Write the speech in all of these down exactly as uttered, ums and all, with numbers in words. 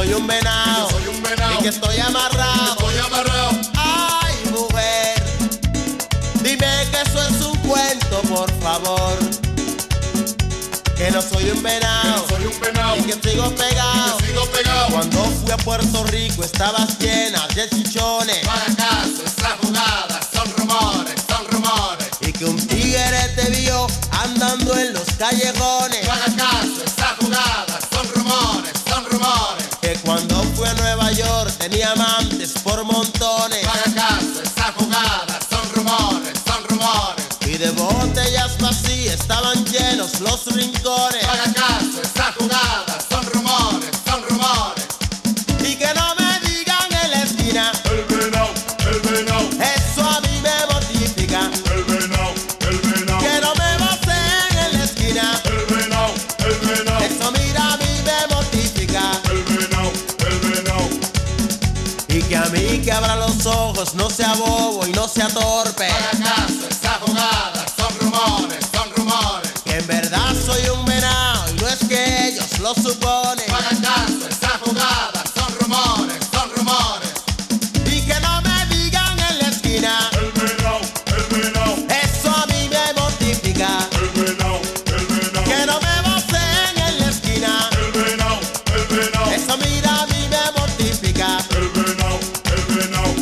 soy un venado, soy un venado, y que estoy amarrado, estoy amarrado. Ay, mujer, dime que eso es un cuento, por favor. Que no soy un venado, que no soy un venado, y que sigo pegado, que sigo pegado. Cuando fui a Puerto Rico estabas llena de chichones. No hagas caso, esa jugada son rumores, son rumores. Y que un tigre te vio andando en los callejones. No hagas caso, esa jugada son rumores, son rumores. Que cuando fui a Nueva York tenía amantes por montones. No hagas caso, esa jugada son rumores, son rumores. Y de botellas vacías estaban llenos los rincones. No hagas caso, esa jugada son rumores, son rumores. Y que no me digan en la esquina, El venado, el venado, eso a mí me mortifica. el venado, el venado, Que no me vacen en la esquina, el venado, el venado, eso mira a mí me mortifica. el venado, el venado. Y que a mí que abra los ojos, no sea bobo y no sea torpe. No hagas caso, esa jugada son rumores, son rumores. Que en verdad soy un venado y no es que ellos lo suponen. No hagas caso, esa jugada son rumores, son rumores. Y que no me digan en la esquina, El venado, el venado, eso a mí me mortifica. el venado, el venado, Que no me vacen en la esquina, el venado, el venado, eso mira a mí me mortifica. el venado, el venado.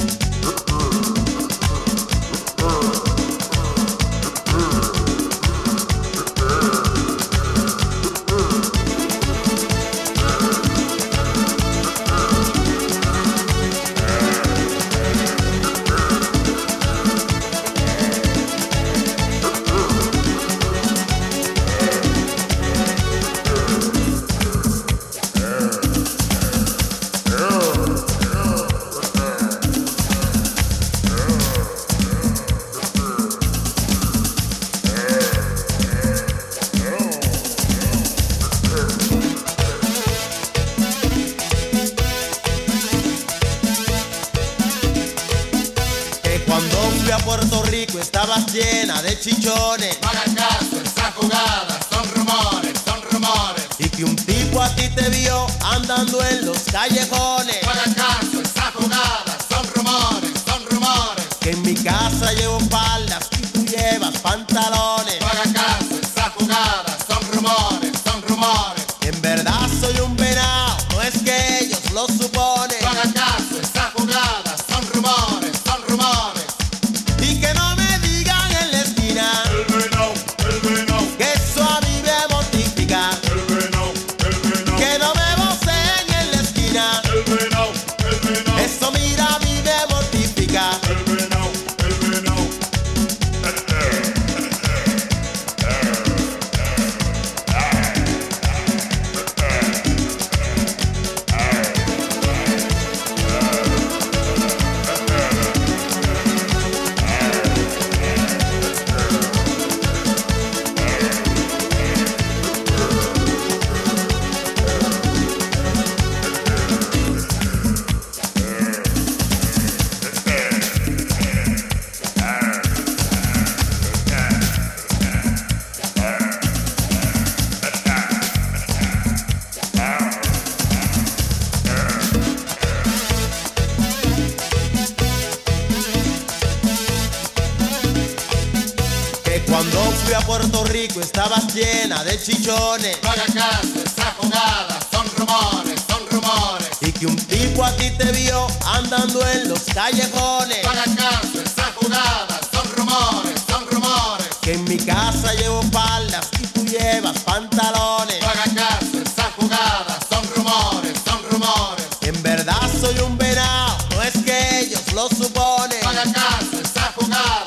Que cuando fui a Puerto Rico estabas llena de chichones. No hagas caso, esa jugada son rumores, son rumores. Y que un tipo a ti te vio andando en los callejones. No hagas caso, esa jugada son rumores, son rumores. Que en mi casa llevo faldas y tú llevas pantalones. No hagas caso, esa jugada son rumores, son rumores. Que en verdad soy un venado, no es que ellos lo suponen. No hagas caso, esa jugada son rumores, son rumores. Y que no me digan en la esquina, El venado, el venado, que eso a mí me mortifica. el venado, el venado, Que no me vocen en la esquina, el venado, el venado, eso mira a mí me mortifica. el venado, el venado. Que cuando fui a Puerto Rico estabas llena de chichones. No hagas caso, esa jugada son rumores, son rumores. Y que un tipo a ti te vio andando en los callejones. No hagas caso, esa jugada son rumores, son rumores. Que en mi casa llevo faldas y tú llevas pantalones. No hagas caso, esa jugada son rumores, son rumores. Que en verdad soy un venado, no es que ellos lo suponen. No hagas caso, esa jugada